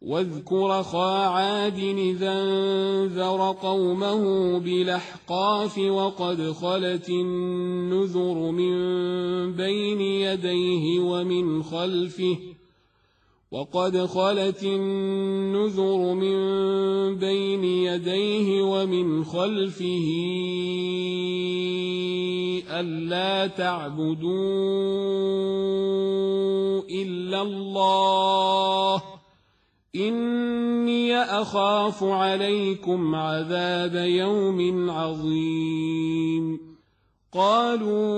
واذكر أخا عاد إذا انذر قومه بالأحقاف وقد خلت النذر من بين يديه ومن خلفه ألا تعبدوا إلا الله إني أخاف عليكم عذاب يوم عظيم. قالوا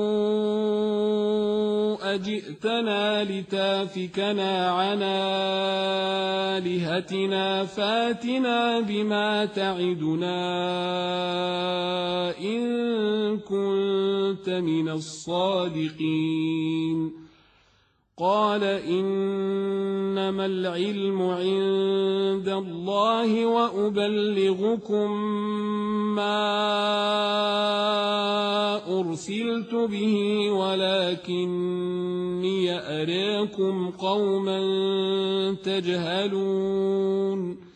أجئتنا لتافكنا عن آلهتنا فاتنا بما تعدنا إن كنت من الصادقين. قال إنما العلم عند الله وأبلغكم ما أرسلت به ولكني أراكم قوما تجهلون.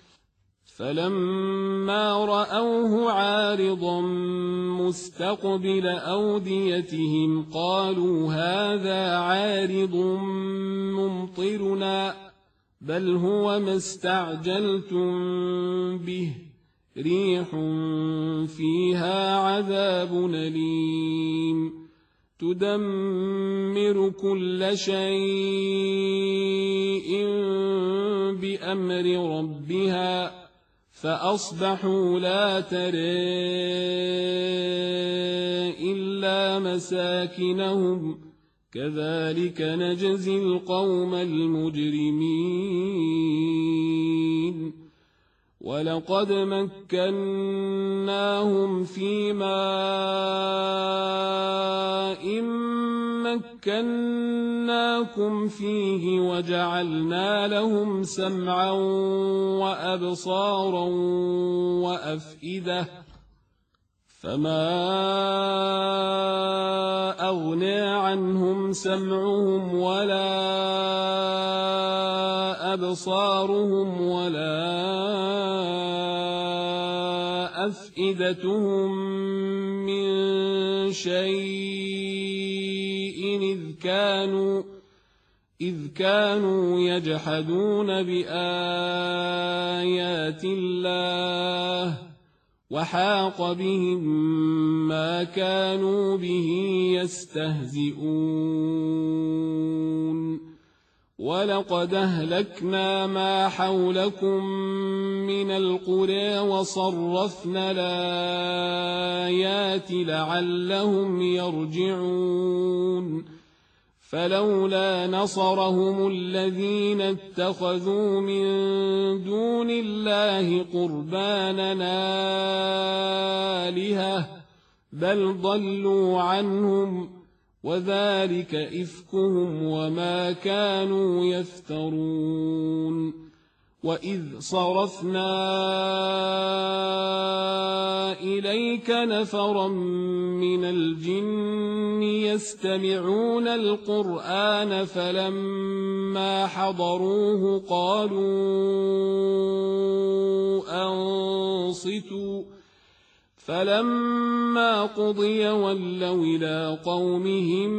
فلما رأوه عارضا مستقبل أوديتهم قالوا هذا عارض ممطرنا بل هو ما استعجلتم به ريح فيها عذاب أليم تدمر كل شيء بأمر ربها فأصبحوا لا ترى إلا مساكنهم كذلك نجزي القوم المجرمين. ولقد مكناهم في ماء مكناكم فيه وجعلنا لهم سمعا وأبصارا وأفئدة فما أغنى عنهم سمعهم ولا أبصارهم ولا أفئدتهم من شيء إذ كانوا يجحدون بآيات الله وحاق بهم ما كانوا به يستهزئون. ولقد أهلكنا ما حولكم من القرى وصرفنا الآيات لعلهم يرجعون. فلولا نصرهم الذين اتخذوا من دون الله قربانا آلهة بل ضلوا عنهم وذلك إفكهم وما كانوا يفترون. وإذ صرفنا إليك نفرا من الجن يستمعون القرآن فلما حضروه قالوا أنصتوا فلما قضي ولوا إلى قومهم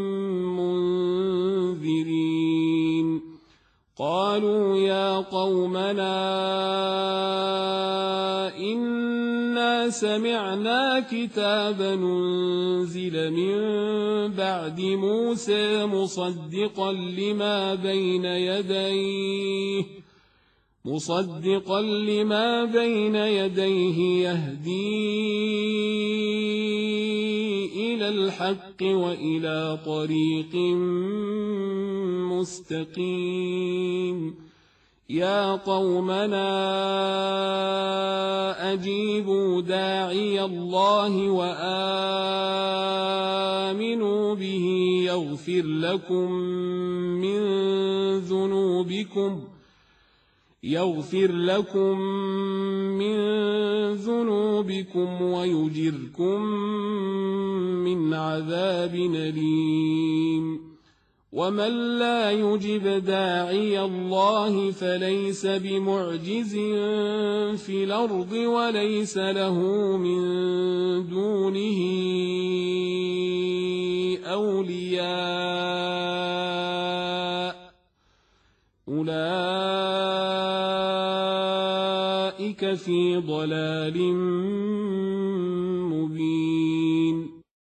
منذرين. قالوا يا قومنا إنا سمعنا كتابا أنزل من بعد موسى مصدقا لما بين يديه يهدي إلى الحق وإلى طريق مستقيم. يا قومنا أجيبوا داعي الله وآمنوا به يغفر لكم من ذنوبكم ويجركم من عذاب أليم. ومن لا يجب داعي الله فليس بمعجز في الأرض وليس له من دونه أولياء أولئك في ضلال مبين.